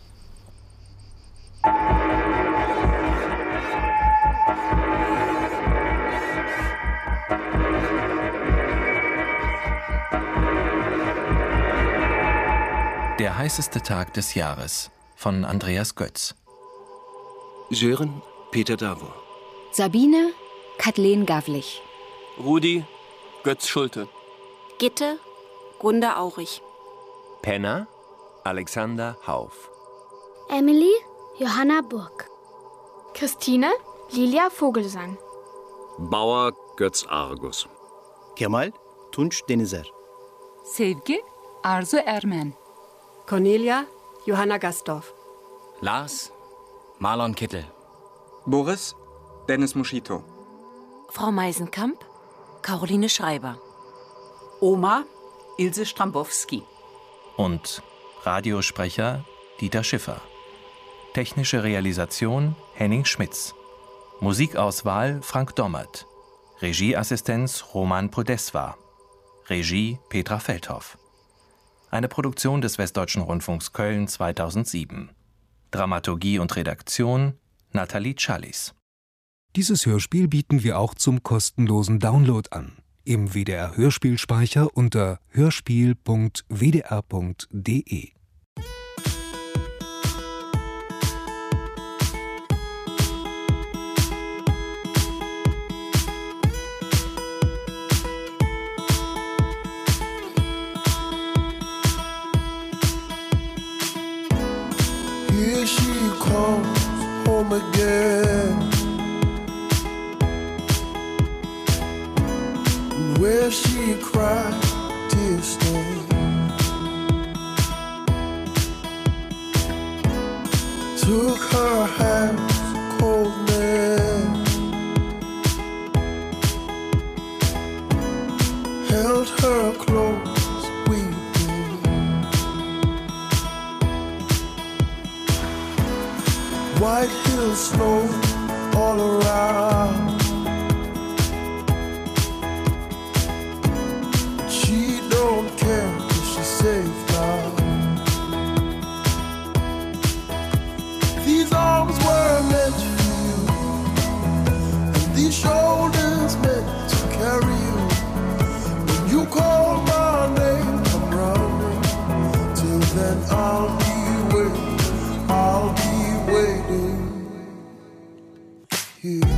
Der heißeste Tag des Jahres von Andreas Götz. Sören Peter Davor. Sabine Kathleen Gavlich. Rudi Götz Schulte. Gitte Gunda Aurich. Penner Alexander Hauf. Emily Johanna Burg. Christine Lilia Vogelsang. Bauer Götz Argus. Kemal Tunç Denizer. Sevgi Arzu Ermen. Cornelia Johanna Gastorf. Lars Marlon Kittel. Boris Dennis Moschito. Frau Meisenkamp Caroline Schreiber. Oma Ilse Strambowski. Und Radiosprecher Dieter Schiffer. Technische Realisation Henning Schmitz. Musikauswahl Frank Dommert. Regieassistenz Roman Podeswa. Regie Petra Feldhoff. Eine Produktion des Westdeutschen Rundfunks Köln 2007. Dramaturgie und Redaktion Nathalie Challis. Dieses Hörspiel bieten wir auch zum kostenlosen Download an. Im WDR-Hörspielspeicher unter hörspiel.wdr.de. Here she comes home again, where she cried tears stained. Took her hands, cold men, held her close, weeping. White hills snow all around. She don't care if she's safe now. I'll be waiting here.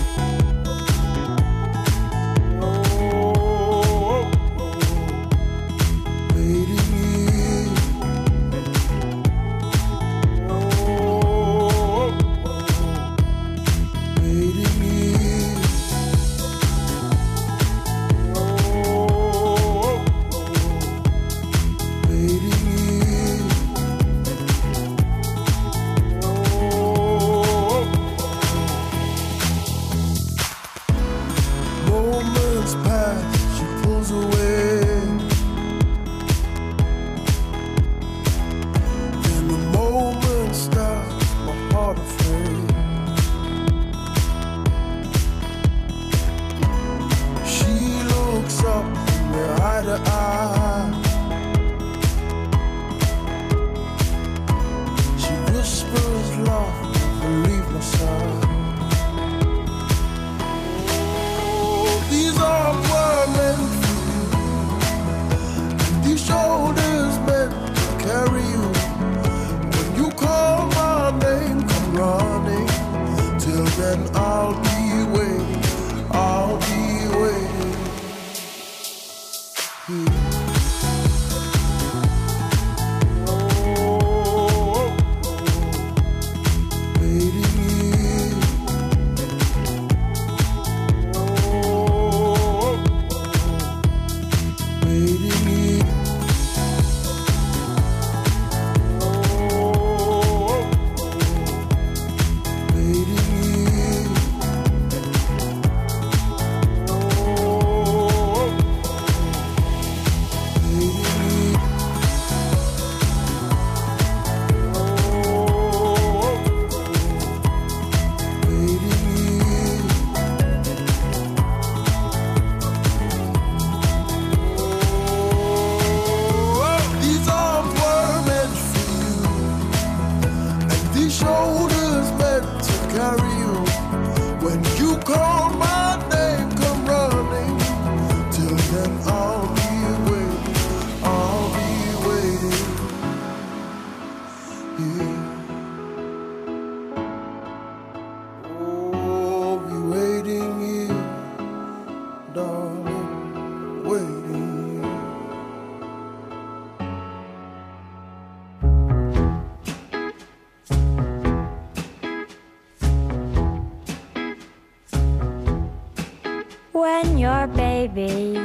When your baby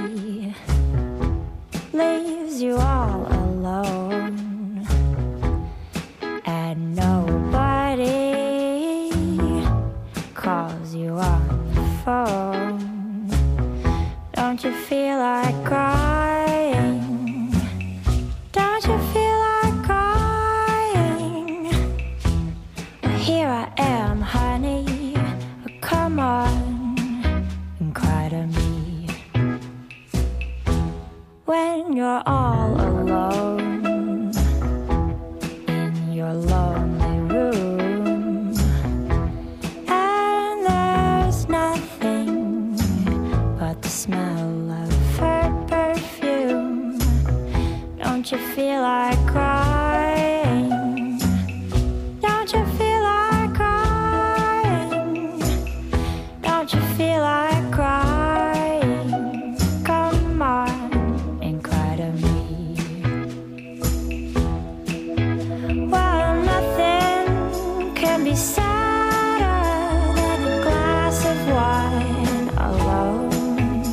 leaves you all alone and nobody calls you on the phone, don't you feel like crying? Don't you feel like crying? Here I am, honey, come on. When you're all alone in your lonely room and there's nothing but the smell of her perfume, don't you feel like crying? Don't you feel like crying? Don't you feel like crying? Come on. Sadder than a glass of wine alone.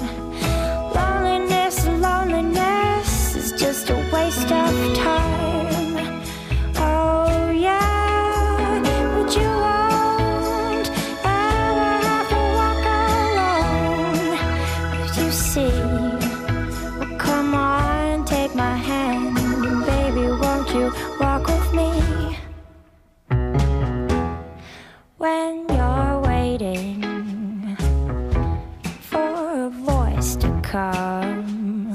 Loneliness is just a waste of time. Oh yeah, but you won't ever have to walk alone. But you see, well, come on, take my hand, and baby, won't you walk with me? When you're waiting for a voice to come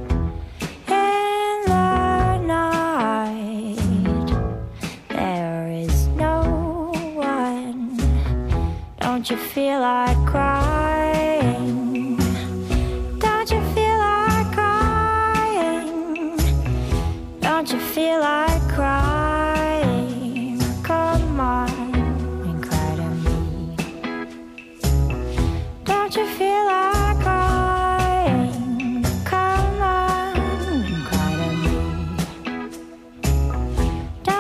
in the night, there is no one. Don't you feel like crying? Don't you feel like crying? Don't you feel like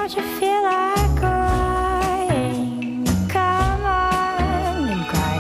start to feel like crying, come on and cry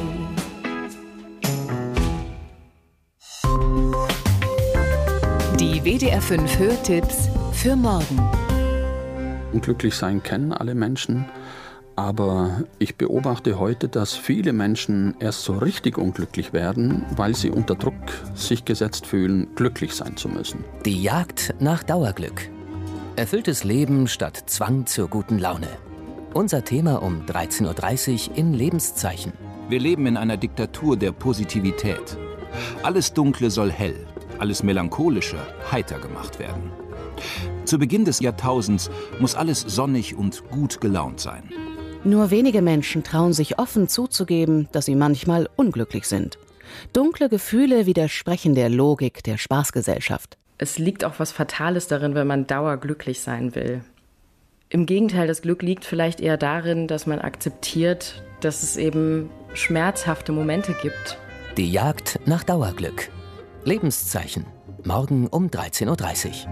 to me. Die WDR 5 Hörtipps für morgen. Glücklich sein kennen alle Menschen, aber ich beobachte heute, dass viele Menschen erst so richtig unglücklich werden, weil sie unter Druck sich gesetzt fühlen, glücklich sein zu müssen. Die Jagd nach Dauerglück. Erfülltes Leben statt Zwang zur guten Laune. Unser Thema um 13.30 Uhr in Lebenszeichen. Wir leben in einer Diktatur der Positivität. Alles Dunkle soll hell, alles Melancholische heiter gemacht werden. Zu Beginn des Jahrtausends muss alles sonnig und gut gelaunt sein. Nur wenige Menschen trauen sich offen zuzugeben, dass sie manchmal unglücklich sind. Dunkle Gefühle widersprechen der Logik der Spaßgesellschaft. Es liegt auch was Fatales darin, wenn man dauerglücklich sein will. Im Gegenteil, das Glück liegt vielleicht eher darin, dass man akzeptiert, dass es eben schmerzhafte Momente gibt. Die Jagd nach Dauerglück. Lebenszeichen. Morgen um 13.30 Uhr.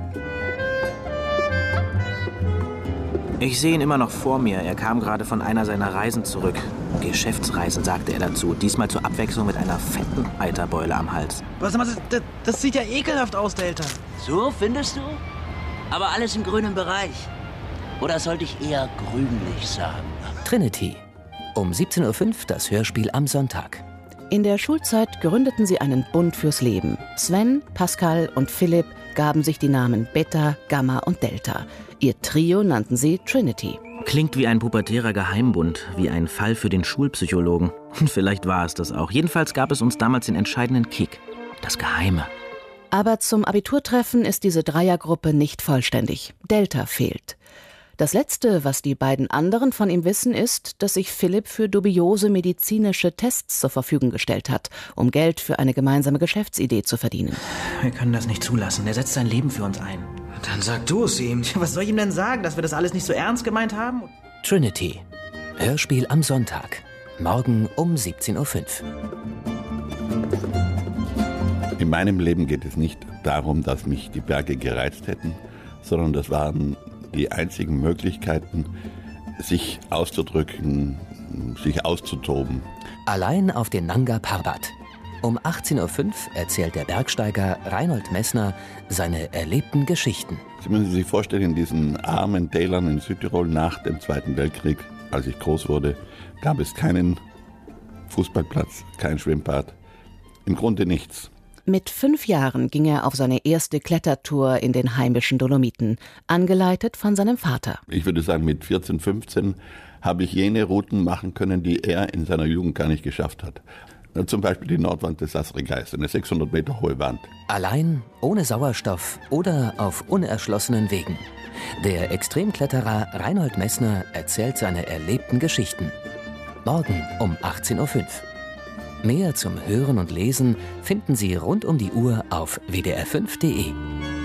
Ich sehe ihn immer noch vor mir. Er kam gerade von einer seiner Reisen zurück. Geschäftsreisen, sagte er dazu. Diesmal zur Abwechslung mit einer fetten Eiterbeule am Hals. Das sieht ja ekelhaft aus, Delta. So, findest du? Aber alles im grünen Bereich. Oder sollte ich eher grünlich sagen? Trinity. Um 17.05 Uhr das Hörspiel am Sonntag. In der Schulzeit gründeten sie einen Bund fürs Leben. Sven, Pascal und Philipp gaben sich die Namen Beta, Gamma und Delta. Ihr Trio nannten sie Trinity. Klingt wie ein pubertärer Geheimbund, wie ein Fall für den Schulpsychologen. Und vielleicht war es das auch. Jedenfalls gab es uns damals den entscheidenden Kick. Das Geheime. Aber zum Abiturtreffen ist diese Dreiergruppe nicht vollständig. Delta fehlt. Das Letzte, was die beiden anderen von ihm wissen, ist, dass sich Philipp für dubiose medizinische Tests zur Verfügung gestellt hat, um Geld für eine gemeinsame Geschäftsidee zu verdienen. Wir können das nicht zulassen. Er setzt sein Leben für uns ein. Dann sag du es ihm. Was soll ich ihm denn sagen, dass wir das alles nicht so ernst gemeint haben? Trinity. Hörspiel am Sonntag. Morgen um 17.05 Uhr. In meinem Leben geht es nicht darum, dass mich die Berge gereizt hätten, sondern das waren die einzigen Möglichkeiten, sich auszudrücken, sich auszutoben. Allein auf den Nanga Parbat. Um 18.05 Uhr erzählt der Bergsteiger Reinhold Messner seine erlebten Geschichten. Sie müssen sich vorstellen, in diesen armen Tälern in Südtirol nach dem Zweiten Weltkrieg, als ich groß wurde, gab es keinen Fußballplatz, kein Schwimmbad, im Grunde nichts. Mit 5 Jahren ging er auf seine erste Klettertour in den heimischen Dolomiten, angeleitet von seinem Vater. Ich würde sagen, mit 14, 15 habe ich jene Routen machen können, die er in seiner Jugend gar nicht geschafft hat. Zum Beispiel die Nordwand des Sasrigeis, eine 600 Meter hohe Wand. Allein, ohne Sauerstoff oder auf unerschlossenen Wegen. Der Extremkletterer Reinhold Messner erzählt seine erlebten Geschichten. Morgen um 18.05 Uhr. Mehr zum Hören und Lesen finden Sie rund um die Uhr auf wdr5.de.